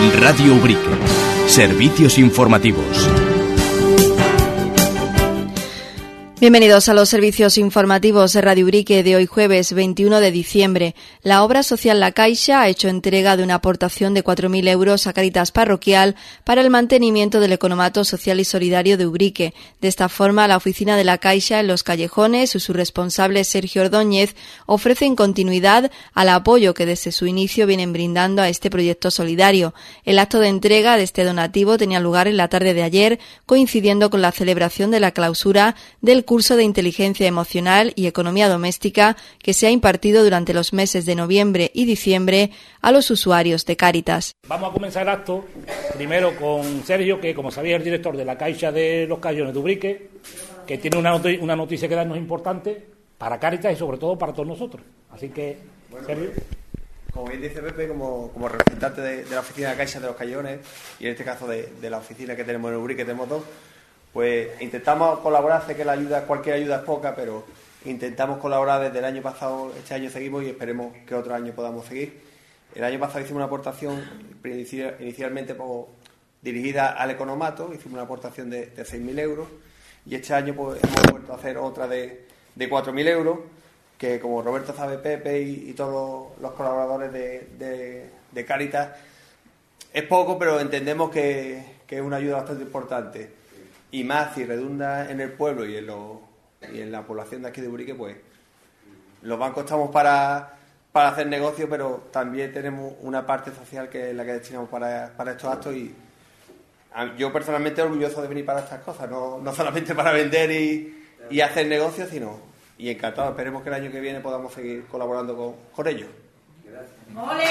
Radio Ubrique. Servicios informativos. Bienvenidos a los servicios informativos de Radio Ubrique de hoy jueves 21 de diciembre. La obra social La Caixa ha hecho entrega de una aportación de 4.000 euros a Cáritas Parroquial para el mantenimiento del economato social y solidario de Ubrique. De esta forma, la oficina de La Caixa en Los Callejones y su responsable Sergio Ordóñez ofrecen continuidad al apoyo que desde su inicio vienen brindando a este proyecto solidario. El acto de entrega de este donativo tenía lugar en la tarde de ayer, coincidiendo con la celebración de la clausura del curso de Inteligencia Emocional y Economía Doméstica que se ha impartido durante los meses de noviembre y diciembre a los usuarios de Cáritas. Vamos a comenzar el acto primero con Sergio, que como sabéis es el director de la Caixa de Los Callejones de Ubrique, que tiene una noticia que darnos importante para Cáritas y sobre todo para todos nosotros. Así que, bueno, Sergio. Como bien dice Pepe, como representante de la oficina de la Caixa de Los Callejones, y en este caso de la oficina que tenemos en Ubrique, tenemos dos, pues intentamos colaborar. Sé que cualquier ayuda es poca, pero intentamos colaborar desde el año pasado. Este año seguimos y esperemos que otro año podamos seguir. El año pasado hicimos una aportación inicialmente dirigida al economato, hicimos una aportación de 6.000 euros, y este año pues hemos vuelto a hacer otra de 4.000 euros, que como Roberto sabe, Pepe y todos los colaboradores de Cáritas, es poco, pero entendemos que es una ayuda bastante importante. Y más si redunda en el pueblo y en la población de aquí de Ubrique, pues los bancos estamos para hacer negocio, pero también tenemos una parte social que es la que destinamos para estos actos, y yo personalmente orgulloso de venir para estas cosas, no solamente para vender y hacer negocios, sino, y encantado, esperemos que el año que viene podamos seguir colaborando con ellos. ¡Ole!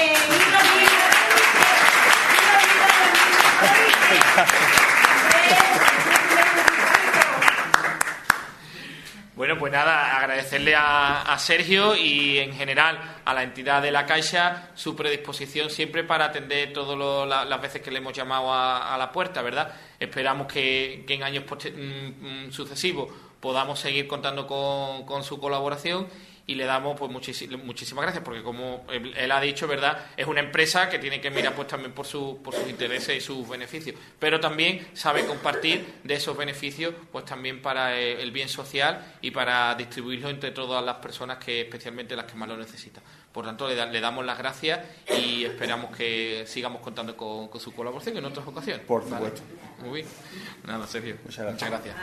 Bueno, pues nada, agradecerle a Sergio y en general a la entidad de la Caixa su predisposición siempre para atender todas las veces que le hemos llamado a la puerta, ¿verdad? Esperamos que en años sucesivos podamos seguir contando con su colaboración, y le damos pues muchísimas gracias, porque como él ha dicho, ¿verdad?, es una empresa que tiene que mirar pues también por sus intereses y sus beneficios, pero también sabe compartir de esos beneficios pues también para el bien social y para distribuirlo entre todas las personas, que especialmente las que más lo necesitan. Por tanto, le damos las gracias y esperamos que sigamos contando con su colaboración en otras ocasiones. Por supuesto. ¿Vale? Muy bien. Nada, Sergio. Muchas gracias.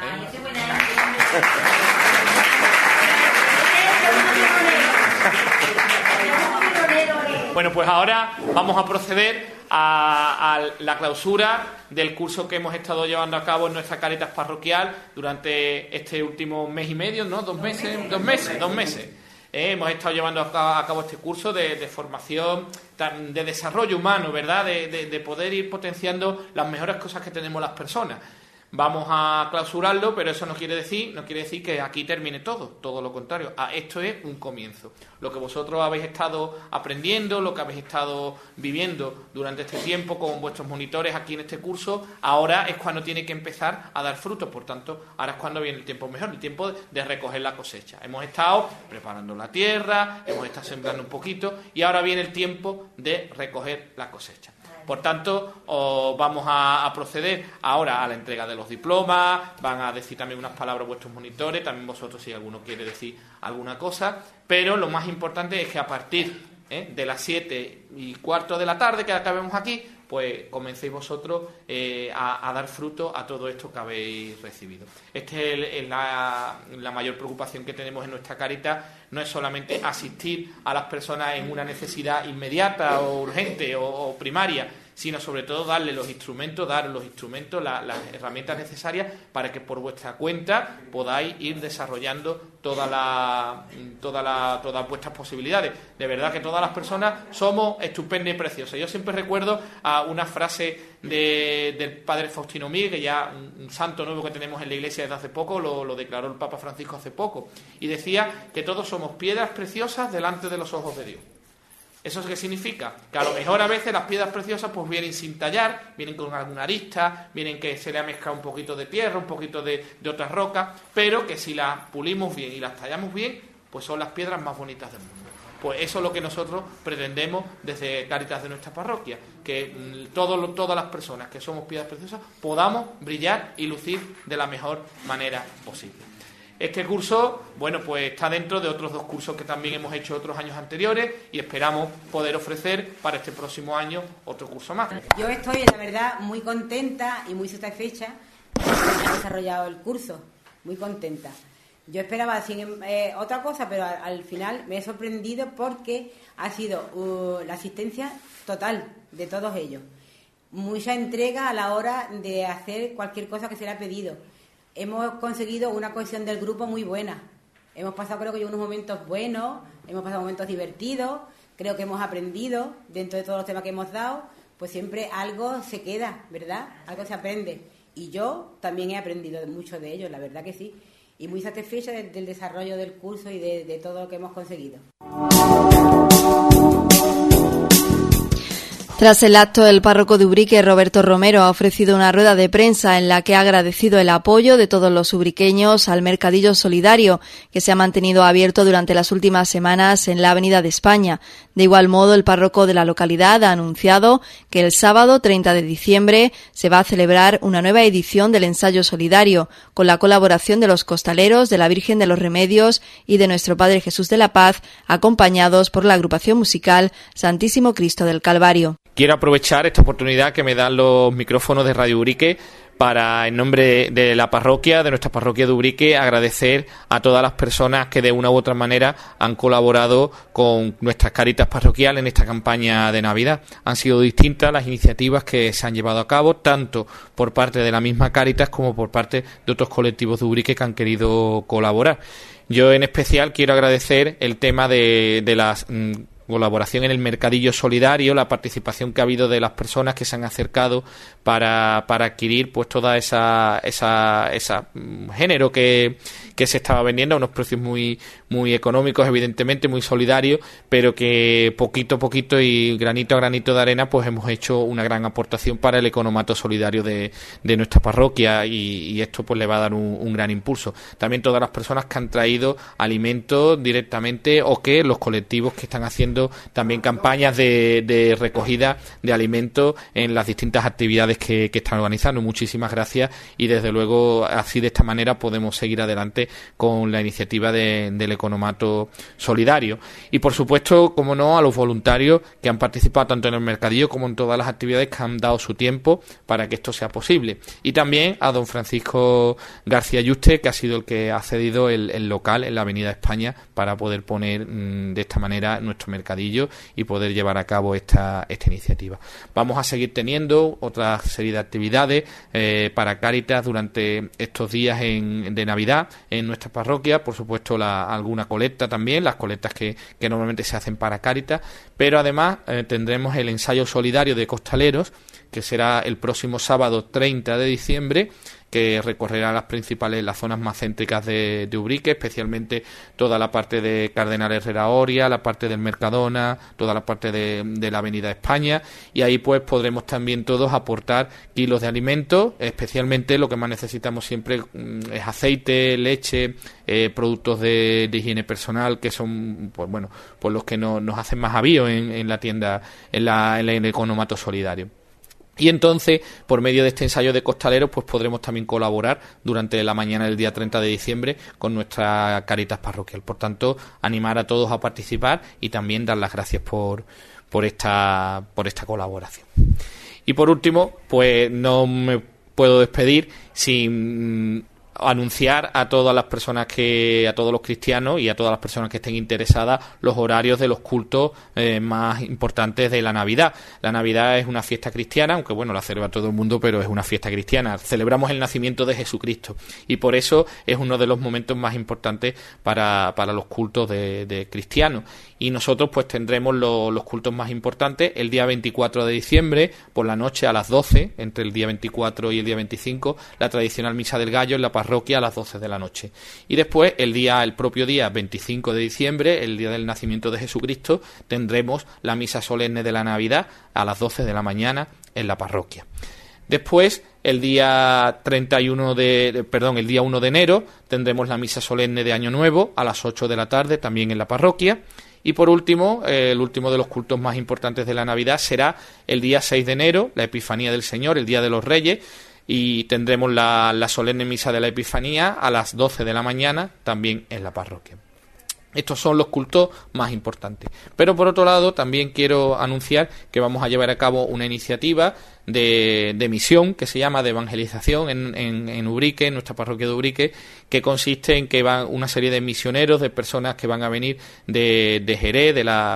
Bueno, pues ahora vamos a proceder a la clausura del curso que hemos estado llevando a cabo en nuestra Cáritas parroquial durante este último mes y medio, ¿no? Dos meses. Hemos estado llevando a cabo este curso de formación, de desarrollo humano, ¿verdad? De poder ir potenciando las mejores cosas que tenemos las personas. Vamos a clausurarlo, pero eso no quiere decir que aquí termine todo lo contrario. Esto es un comienzo. Lo que vosotros habéis estado aprendiendo, lo que habéis estado viviendo durante este tiempo con vuestros monitores aquí en este curso, ahora es cuando tiene que empezar a dar frutos. Por tanto, ahora es cuando viene el tiempo mejor, el tiempo de recoger la cosecha. Hemos estado preparando la tierra, hemos estado sembrando un poquito, y ahora viene el tiempo de recoger la cosecha. Por tanto, vamos a proceder ahora a la entrega de los diplomas. Van a decir también unas palabras vuestros monitores, también vosotros si alguno quiere decir alguna cosa, pero lo más importante es que a partir de las 7:15 de la tarde que acabemos aquí, pues comencéis vosotros a dar fruto a todo esto que habéis recibido. Esta es la mayor preocupación que tenemos en nuestra Cáritas. No es solamente asistir a las personas en una necesidad inmediata o urgente o primaria, sino sobre todo daros los instrumentos, las herramientas necesarias para que por vuestra cuenta podáis ir desarrollando todas vuestras posibilidades. De verdad que todas las personas somos estupendas y preciosas. Yo siempre recuerdo a una frase del padre Faustino Miguel, que ya un santo nuevo que tenemos en la iglesia desde hace poco, lo declaró el Papa Francisco hace poco, y decía que todos somos piedras preciosas delante de los ojos de Dios. ¿Eso qué significa? Que a lo mejor a veces las piedras preciosas pues vienen sin tallar, vienen con alguna arista, vienen que se le ha mezclado un poquito de tierra, un poquito de otras rocas, pero que si las pulimos bien y las tallamos bien, pues son las piedras más bonitas del mundo. Pues eso es lo que nosotros pretendemos desde Cáritas de nuestra parroquia, que todas las personas que somos piedras preciosas podamos brillar y lucir de la mejor manera posible. Este curso, bueno, pues está dentro de otros 2 cursos que también hemos hecho otros años anteriores y esperamos poder ofrecer para este próximo año otro curso más. Yo estoy, la verdad, muy contenta y muy satisfecha de haber desarrollado el curso, muy contenta. Yo esperaba otra cosa, pero al final me he sorprendido porque ha sido la asistencia total de todos ellos. Mucha entrega a la hora de hacer cualquier cosa que se le ha pedido. Hemos conseguido una cohesión del grupo muy buena. Hemos pasado, creo que unos momentos buenos, hemos pasado momentos divertidos, creo que hemos aprendido dentro de todos los temas que hemos dado, pues siempre algo se queda, ¿verdad? Algo se aprende. Y yo también he aprendido mucho de ellos, la verdad que sí. Y muy satisfecha del desarrollo del curso y de todo lo que hemos conseguido. Tras el acto, el párroco de Ubrique, Roberto Romero, ha ofrecido una rueda de prensa en la que ha agradecido el apoyo de todos los ubriqueños al mercadillo solidario que se ha mantenido abierto durante las últimas semanas en la Avenida de España. De igual modo, el párroco de la localidad ha anunciado que el sábado 30 de diciembre se va a celebrar una nueva edición del ensayo solidario con la colaboración de los costaleros, de la Virgen de los Remedios y de Nuestro Padre Jesús de la Paz, acompañados por la agrupación musical Santísimo Cristo del Calvario. Quiero aprovechar esta oportunidad que me dan los micrófonos de Radio Ubrique para, en nombre de la parroquia, de nuestra parroquia de Ubrique, agradecer a todas las personas que de una u otra manera han colaborado con nuestras Cáritas parroquiales en esta campaña de Navidad. Han sido distintas las iniciativas que se han llevado a cabo, tanto por parte de la misma Cáritas como por parte de otros colectivos de Ubrique que han querido colaborar. Yo en especial quiero agradecer el tema de las colaboración en el mercadillo solidario, la participación que ha habido de las personas que se han acercado para adquirir pues toda esa género que se estaba vendiendo a unos precios muy económicos, evidentemente muy solidarios, pero que poquito a poquito y granito a granito de arena pues hemos hecho una gran aportación para el economato solidario de nuestra parroquia y esto pues le va a dar un gran impulso. También todas las personas que han traído alimentos directamente o que los colectivos que están haciendo también campañas de recogida de alimentos en las distintas actividades que están organizando. Muchísimas gracias y desde luego así de esta manera podemos seguir adelante con la iniciativa del economato solidario. Y por supuesto, como no, a los voluntarios que han participado tanto en el mercadillo como en todas las actividades que han dado su tiempo para que esto sea posible. Y también a don Francisco García Yuste, que ha sido el que ha cedido el local en la Avenida España para poder poner de esta manera nuestro mercadillo y poder llevar a cabo esta iniciativa. Vamos a seguir teniendo otra serie de actividades para Cáritas durante estos días de Navidad en nuestra parroquia, por supuesto alguna colecta también, las colectas que normalmente se hacen para Cáritas, pero además tendremos el ensayo solidario de costaleros, que será el próximo sábado 30 de diciembre, que recorrerá las zonas más céntricas de Ubrique, especialmente toda la parte de Cardenal Herrera Oria, la parte del Mercadona, toda la parte de la Avenida España, y ahí pues podremos también todos aportar kilos de alimentos, especialmente lo que más necesitamos siempre es aceite, leche, productos de higiene personal, que son pues bueno, pues los que nos hacen más avío en la tienda, en el economato solidario. Y entonces, por medio de este ensayo de costaleros, pues podremos también colaborar durante la mañana del día 30 de diciembre con nuestra Cáritas parroquial. Por tanto, animar a todos a participar y también dar las gracias por esta colaboración. Y por último, pues no me puedo despedir sin anunciar a todas las personas a todos los cristianos y a todas las personas que estén interesadas los horarios de los cultos más importantes de la Navidad. La Navidad es una fiesta cristiana, aunque bueno, la celebra todo el mundo, pero es una fiesta cristiana. Celebramos el nacimiento de Jesucristo y por eso es uno de los momentos más importantes para los cultos de cristianos. Y nosotros pues tendremos los cultos más importantes el día 24 de diciembre por la noche a las 12, entre el día 24 y el día 25, la tradicional misa del gallo en la parroquia a las 12 de la noche. Y después el propio día 25 de diciembre, el día del nacimiento de Jesucristo, tendremos la misa solemne de la Navidad a las 12 de la mañana en la parroquia. Después, el día 1 de enero, tendremos la misa solemne de Año Nuevo a las 8 de la tarde, también en la parroquia. Y por último, el último de los cultos más importantes de la Navidad será el día 6 de enero, la Epifanía del Señor, el Día de los Reyes, y tendremos la solemne misa de la Epifanía a las 12 de la mañana, también en la parroquia. Estos son los cultos más importantes. Pero por otro lado, también quiero anunciar que vamos a llevar a cabo una iniciativa de misión que se llama de evangelización en Ubrique, en nuestra parroquia de Ubrique, que consiste en que van una serie de misioneros, de personas que van a venir de Jerez,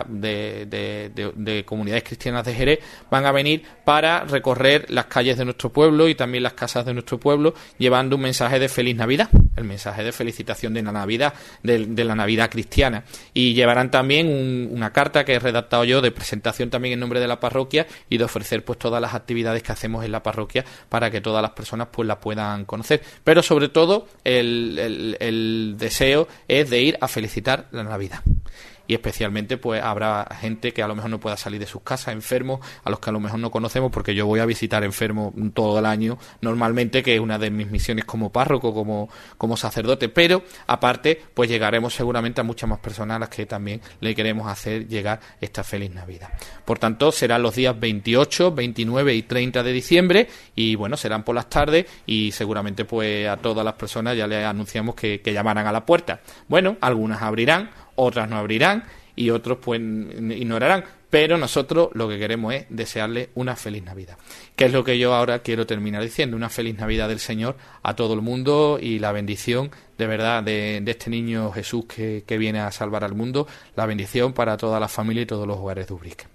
de comunidades cristianas de Jerez, van a venir para recorrer las calles de nuestro pueblo y también las casas de nuestro pueblo, llevando un mensaje de feliz Navidad, el mensaje de felicitación de la Navidad, de la Navidad cristiana, y llevarán también una carta que he redactado yo de presentación también en nombre de la parroquia y de ofrecer pues todas las actividades que hacemos en la parroquia para que todas las personas pues la puedan conocer. Pero sobre todo el deseo es de ir a felicitar la Navidad. Y especialmente pues habrá gente que a lo mejor no pueda salir de sus casas, enfermos, a los que a lo mejor no conocemos, porque yo voy a visitar enfermos todo el año normalmente, que es una de mis misiones como párroco, como sacerdote, pero aparte pues llegaremos seguramente a muchas más personas a las que también le queremos hacer llegar esta feliz Navidad. Por tanto, serán los días 28, 29 y 30 de diciembre, y bueno, serán por las tardes, y seguramente pues a todas las personas ya les anunciamos que llamarán a la puerta. Bueno, algunas abrirán, otras no abrirán y otros pues ignorarán, pero nosotros lo que queremos es desearle una feliz Navidad, que es lo que yo ahora quiero terminar diciendo, una feliz Navidad del Señor a todo el mundo, y la bendición de verdad de este niño Jesús que viene a salvar al mundo, la bendición para toda la familia y todos los hogares de Ubrique.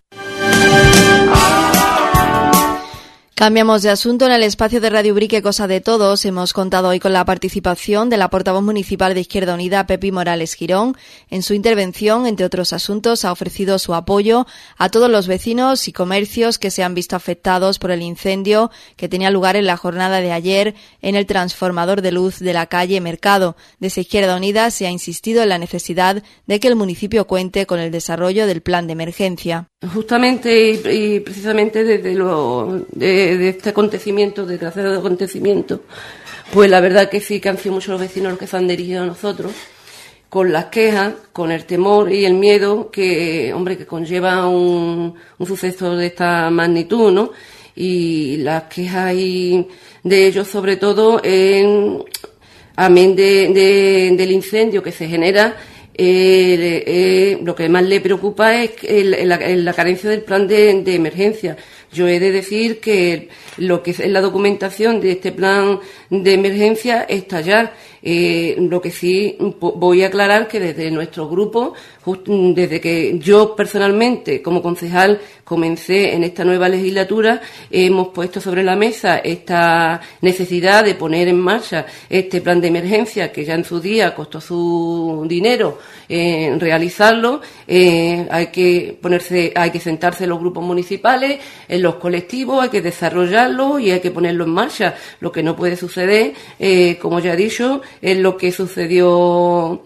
Cambiamos de asunto. En el espacio de Radio Ubrique Cosa de Todos hemos contado hoy con la participación de la portavoz municipal de Izquierda Unida, Pepi Morales Girón. En su intervención, entre otros asuntos, ha ofrecido su apoyo a todos los vecinos y comercios que se han visto afectados por el incendio que tenía lugar en la jornada de ayer en el transformador de luz de la calle Mercado. Desde Izquierda Unida se ha insistido en la necesidad de que el municipio cuente con el desarrollo del plan de emergencia. Justamente y precisamente de este acontecimiento, desgraciado acontecimiento, pues la verdad que sí que han sido muchos los vecinos los que se han dirigido a nosotros con las quejas, con el temor y el miedo que conlleva un suceso de esta magnitud, ¿no? Y las quejas de ellos sobre todo, amén del incendio que se genera, lo que más le preocupa es la carencia del plan de emergencia. Yo he de decir que lo que es la documentación de este plan de emergencia está ya. Lo que sí voy a aclarar que desde nuestro grupo, desde que yo personalmente como concejal comencé en esta nueva legislatura, hemos puesto sobre la mesa esta necesidad de poner en marcha este plan de emergencia que ya en su día costó su dinero realizarlo. Hay que sentarse en los grupos municipales, en los colectivos, hay que desarrollarlo y hay que ponerlo en marcha. Lo que no puede suceder, como ya he dicho, es lo que ha sucedido,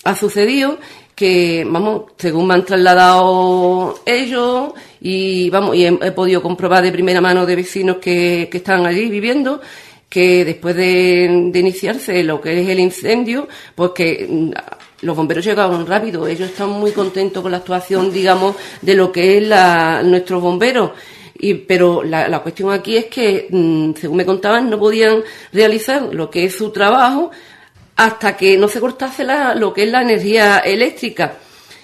que, según me han trasladado ellos, y he podido comprobar de primera mano de vecinos que están allí viviendo, que después de iniciarse lo que es el incendio, pues que los bomberos llegaron rápido. Ellos están muy contentos con la actuación, digamos, de lo que es nuestros bomberos. Pero la cuestión aquí es que, según me contaban, no podían realizar lo que es su trabajo hasta que no se cortase lo que es la energía eléctrica.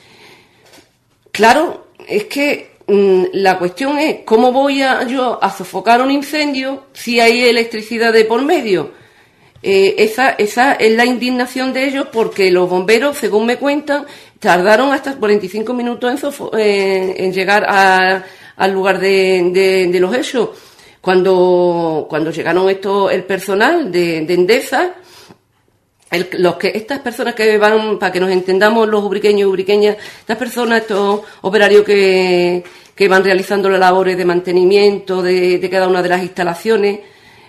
Claro, es que la cuestión es cómo voy yo a sofocar un incendio si hay electricidad de por medio. Esa es la indignación de ellos, porque los bomberos, según me cuentan, tardaron hasta 45 minutos en llegar al lugar de los hechos. Cuando llegaron el personal de Endesa, estas personas que van, para que nos entendamos los ubriqueños y ubriqueñas, estas personas, estos operarios que van realizando las labores de mantenimiento de cada una de las instalaciones,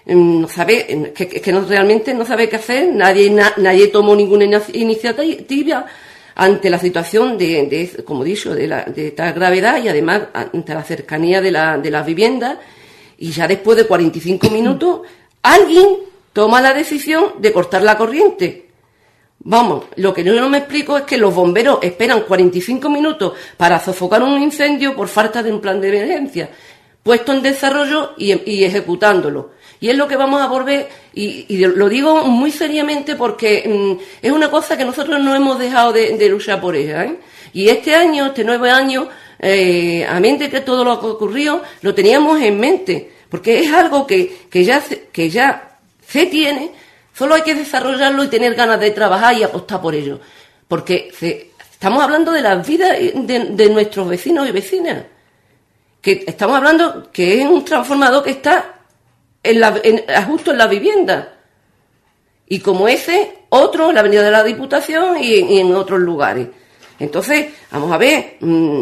realmente no sabe qué hacer. Nadie tomó ninguna iniciativa ante la situación como he dicho, de esta gravedad, y además ante la cercanía de las viviendas. Y ya después de 45 minutos alguien toma la decisión de cortar la corriente. Vamos, lo que yo no me explico es que los bomberos esperan 45 minutos para sofocar un incendio por falta de un plan de emergencia, puesto en desarrollo y ejecutándolo. Y es lo que vamos a volver, y lo digo muy seriamente porque es una cosa que nosotros no hemos dejado de luchar por ella, ¿eh? Y este año, este nuevo año, a mente que todo lo que ocurrió, lo teníamos en mente, porque es algo que ya se tiene. Solo hay que desarrollarlo y tener ganas de trabajar y apostar por ello. Porque estamos hablando de las vidas de nuestros vecinos y vecinas. Que estamos hablando que es un transformador que está justo en la vivienda. Y como ese, otro en la Avenida de la Diputación y en otros lugares. Entonces, vamos a ver,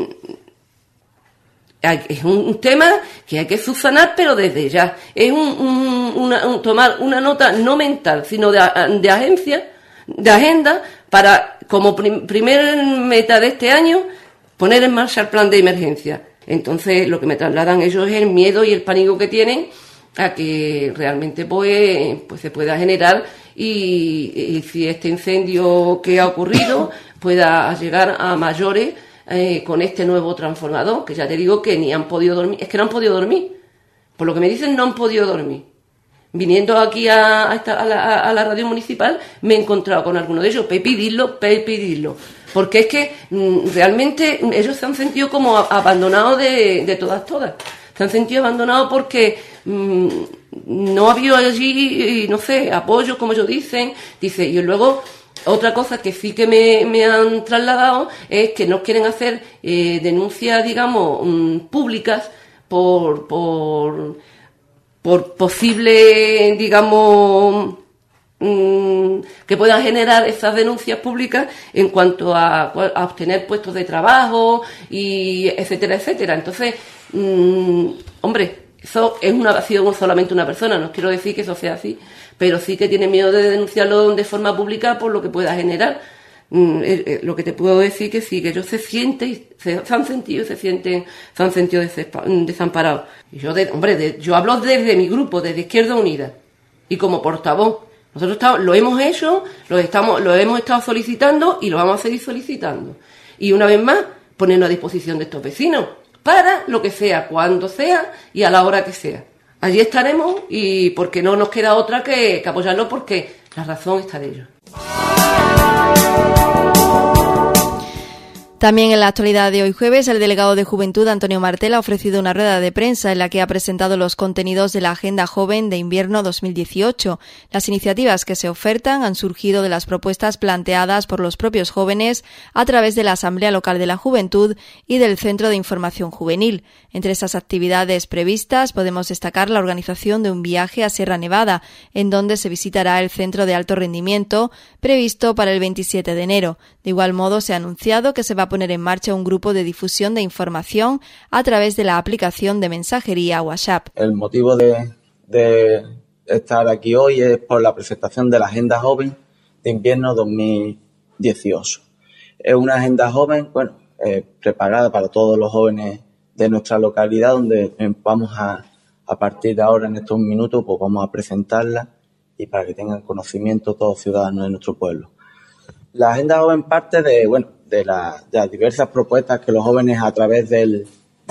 es un tema que hay que subsanar, pero desde ya. Es tomar una nota no mental, sino de agenda, para, como primer meta de este año, poner en marcha el plan de emergencia. Entonces, lo que me trasladan ellos es el miedo y el pánico que tienen a que realmente pues se pueda generar y si este incendio que ha ocurrido pueda llegar a mayores con este nuevo transformador, que ya te digo que ni han podido dormir, es que no han podido dormir, por lo que me dicen no han podido dormir. Viniendo aquí a la radio municipal me he encontrado con alguno de ellos, pedirlo, porque es que realmente ellos se han sentido como abandonados de todas, se han sentido abandonados porque no ha habido allí, no sé, apoyo, como ellos dicen, y luego otra cosa que sí que me han trasladado es que no quieren hacer denuncias, digamos, públicas por posible, digamos, que puedan generar esas denuncias públicas en cuanto a obtener puestos de trabajo y etcétera, etcétera. Entonces, hombre, eso ha sido solamente una persona, no quiero decir que eso sea así, pero sí que tiene miedo de denunciarlo de forma pública por lo que pueda generar. Lo que te puedo decir que sí, que ellos se han sentido desamparados. Y yo hablo desde mi grupo, desde Izquierda Unida, y como portavoz. Nosotros lo hemos hecho, lo hemos estado solicitando y lo vamos a seguir solicitando. Y una vez más, ponernos a disposición de estos vecinos para lo que sea, cuando sea y a la hora que sea. Allí estaremos y porque no nos queda otra que apoyarlo, porque la razón está de ellos. También en la actualidad de hoy jueves, el delegado de Juventud, Antonio Martel, ha ofrecido una rueda de prensa en la que ha presentado los contenidos de la Agenda Joven de Invierno 2018. Las iniciativas que se ofertan han surgido de las propuestas planteadas por los propios jóvenes a través de la Asamblea Local de la Juventud y del Centro de Información Juvenil. Entre esas actividades previstas podemos destacar la organización de un viaje a Sierra Nevada, en donde se visitará el Centro de Alto Rendimiento, previsto para el 27 de enero. De igual modo, se ha anunciado que se va a poner en marcha un grupo de difusión de información a través de la aplicación de mensajería WhatsApp. El motivo de estar aquí hoy es por la presentación de la Agenda Joven de Invierno 2018. Es una agenda joven, preparada para todos los jóvenes de nuestra localidad, donde vamos a partir de ahora, en estos minutos, pues vamos a presentarla y para que tengan conocimiento todos los ciudadanos de nuestro pueblo. La Agenda Joven parte de las diversas propuestas que los jóvenes, a través del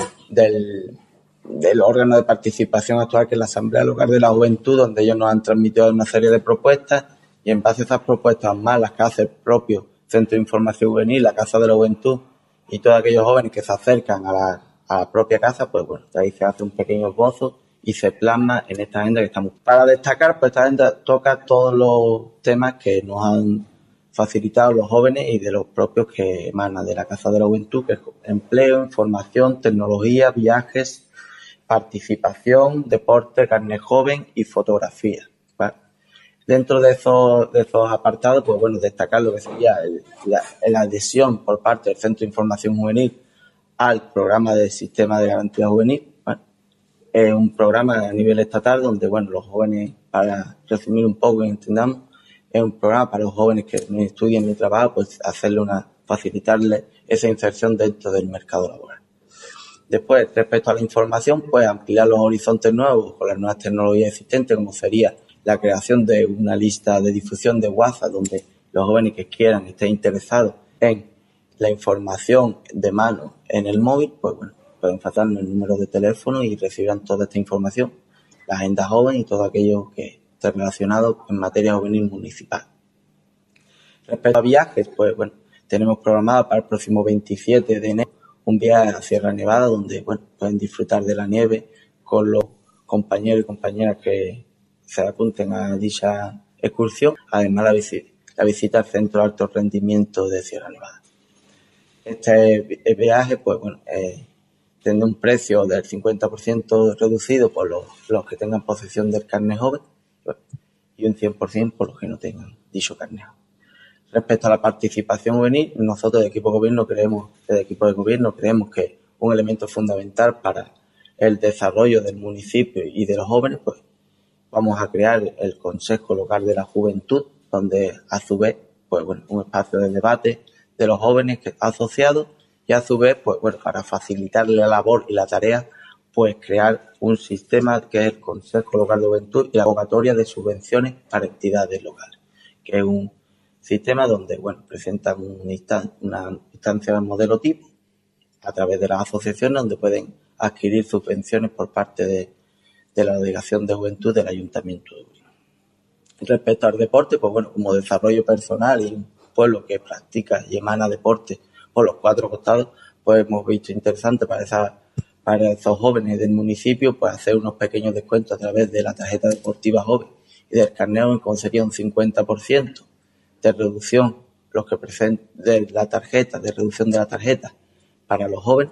órgano de participación actual, que es la Asamblea Local de la Juventud, donde ellos nos han transmitido una serie de propuestas, y en base a esas propuestas, más las que hace el propio Centro de Información Juvenil, la Casa de la Juventud, y todos aquellos jóvenes que se acercan a la propia casa, pues ahí se hace un pequeño esbozo y se plasma en esta agenda que estamos. Para destacar, pues esta agenda toca todos los temas que nos han facilitado los jóvenes y de los propios que emanan de la Casa de la Juventud, que es empleo, información, tecnología, viajes, participación, deporte, carnet joven y fotografía. ¿Vale? Dentro de esos apartados, pues destacar lo que sería la adhesión por parte del Centro de Información Juvenil al programa del Sistema de Garantía Juvenil. ¿Vale? Es un programa a nivel estatal donde, los jóvenes, para resumir un poco y entendamos, es un programa para los jóvenes que no estudian ni trabajan, pues facilitarles esa inserción dentro del mercado laboral. Después, respecto a la información, pues ampliar los horizontes nuevos con las nuevas tecnologías existentes, como sería la creación de una lista de difusión de WhatsApp, donde los jóvenes que quieran, estén interesados en la información de mano en el móvil, pues bueno, pueden pasarnos el número de teléfono y recibirán toda esta información, la agenda joven y todo aquello que esté relacionado en materia juvenil municipal. Respecto a viajes, pues bueno, tenemos programado para el próximo 27 de enero un viaje a Sierra Nevada donde bueno, pueden disfrutar de la nieve con los compañeros y compañeras que se apunten a dicha excursión, además la visita al Centro de Alto Rendimiento de Sierra Nevada. Este viaje, pues bueno, tendrá un precio del 50% reducido por los que tengan posesión del carnet joven y un 100% por los que no tengan dicho carnet joven. Respecto a la participación juvenil, nosotros desde equipo de gobierno creemos que un elemento fundamental para el desarrollo del municipio y de los jóvenes, pues vamos a crear el Consejo Local de la Juventud, donde a su vez, pues bueno, un espacio de debate de los jóvenes asociados y a su vez, pues bueno, para facilitar la labor y la tarea, pues crear un sistema que es el Consejo Local de Juventud y la convocatoria de subvenciones para entidades locales, que es un sistema donde, bueno, presentan una instancia de modelo tipo a través de las asociaciones donde pueden adquirir subvenciones por parte de la Delegación de Juventud del Ayuntamiento de Uribe. Respecto al deporte, pues bueno, como desarrollo personal y un pueblo que practica y emana deporte por los 4 costados, pues hemos visto interesante para esos jóvenes del municipio, pues hacer unos pequeños descuentos a través de la tarjeta deportiva joven y del carnet joven, como sería un 50% de reducción, los que presenten de reducción de la tarjeta para los jóvenes,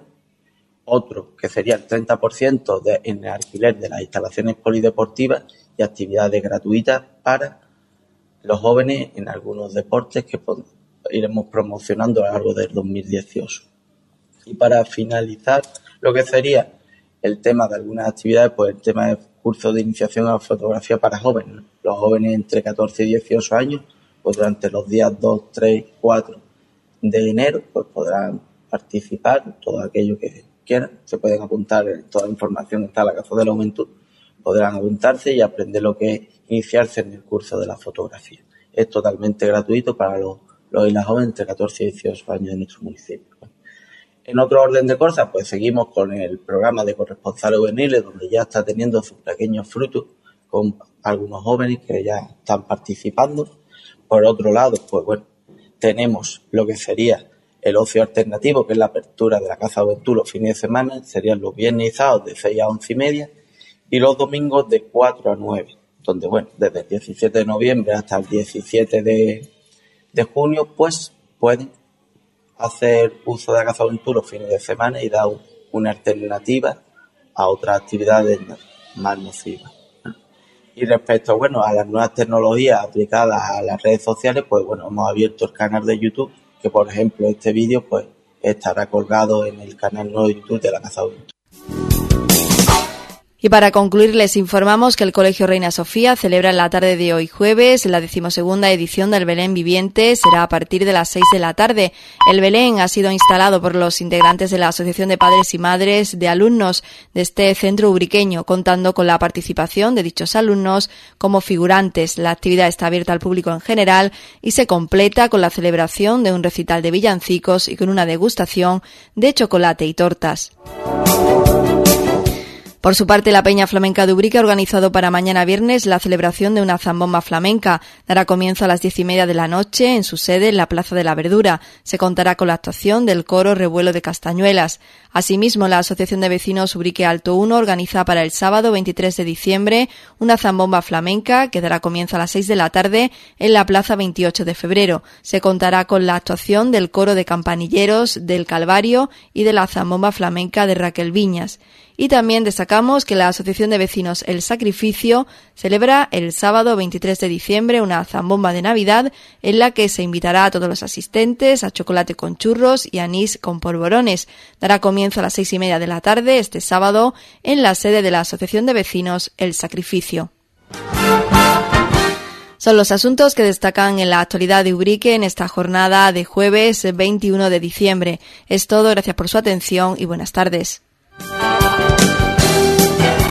otro que sería el 30% en el alquiler de las instalaciones polideportivas y actividades gratuitas para los jóvenes en algunos deportes que iremos promocionando a lo largo del 2018. Y para finalizar lo que sería el tema de algunas actividades, pues el tema del curso de iniciación a la fotografía para jóvenes, ¿no? Los jóvenes entre 14 y 18 años, pues durante los días 2, 3, 4 de enero, pues podrán participar, todo aquello que quieran, se pueden apuntar, toda la información está en la Casa de la Juventud, podrán apuntarse y aprender lo que es iniciarse en el curso de la fotografía. Es totalmente gratuito para los y las jóvenes entre 14 y 18 años de nuestro municipio. En otro orden de cosas, pues seguimos con el programa de corresponsales juveniles, donde ya está teniendo sus pequeños frutos con algunos jóvenes que ya están participando. Por otro lado, pues bueno, tenemos lo que sería el ocio alternativo, que es la apertura de la Casa de Juventud los fines de semana, serían los viernes y sábados de 6 a 11:30 y los domingos de 4 a 9, donde bueno, desde el 17 de noviembre hasta el 17 de junio, pues pueden hacer uso de la Casa de Juventud los fines de semana y dar una alternativa a otras actividades más nocivas. Y respecto, bueno, a las nuevas tecnologías aplicadas a las redes sociales, pues bueno, hemos abierto el canal de YouTube, que por ejemplo este vídeo pues estará colgado en el canal nuevo de YouTube de la Casa de Juventud. Y para concluir, les informamos que el Colegio Reina Sofía celebra en la tarde de hoy jueves la 12ª edición del Belén Viviente. Será a partir de las 6 de la tarde. El Belén ha sido instalado por los integrantes de la Asociación de Padres y Madres de Alumnos de este centro ubriqueño, contando con la participación de dichos alumnos como figurantes. La actividad está abierta al público en general y se completa con la celebración de un recital de villancicos y con una degustación de chocolate y tortas. Por su parte, la Peña Flamenca de Ubrique ha organizado para mañana viernes la celebración de una zambomba flamenca. Dará comienzo a las 10:30 de la noche en su sede en la Plaza de la Verdura. Se contará con la actuación del coro Revuelo de Castañuelas. Asimismo, la Asociación de Vecinos Ubrique Alto 1 organiza para el sábado 23 de diciembre una zambomba flamenca que dará comienzo a las 6 de la tarde en la Plaza 28 de febrero. Se contará con la actuación del coro de campanilleros del Calvario y de la zambomba flamenca de Raquel Viñas. Y también destacamos que la Asociación de Vecinos El Sacrificio celebra el sábado 23 de diciembre una zambomba de Navidad en la que se invitará a todos los asistentes a chocolate con churros y anís con polvorones. Dará comienzo a las 6:30 de la tarde este sábado en la sede de la Asociación de Vecinos El Sacrificio. Son los asuntos que destacan en la actualidad de Ubrique en esta jornada de jueves 21 de diciembre. Es todo, gracias por su atención y buenas tardes.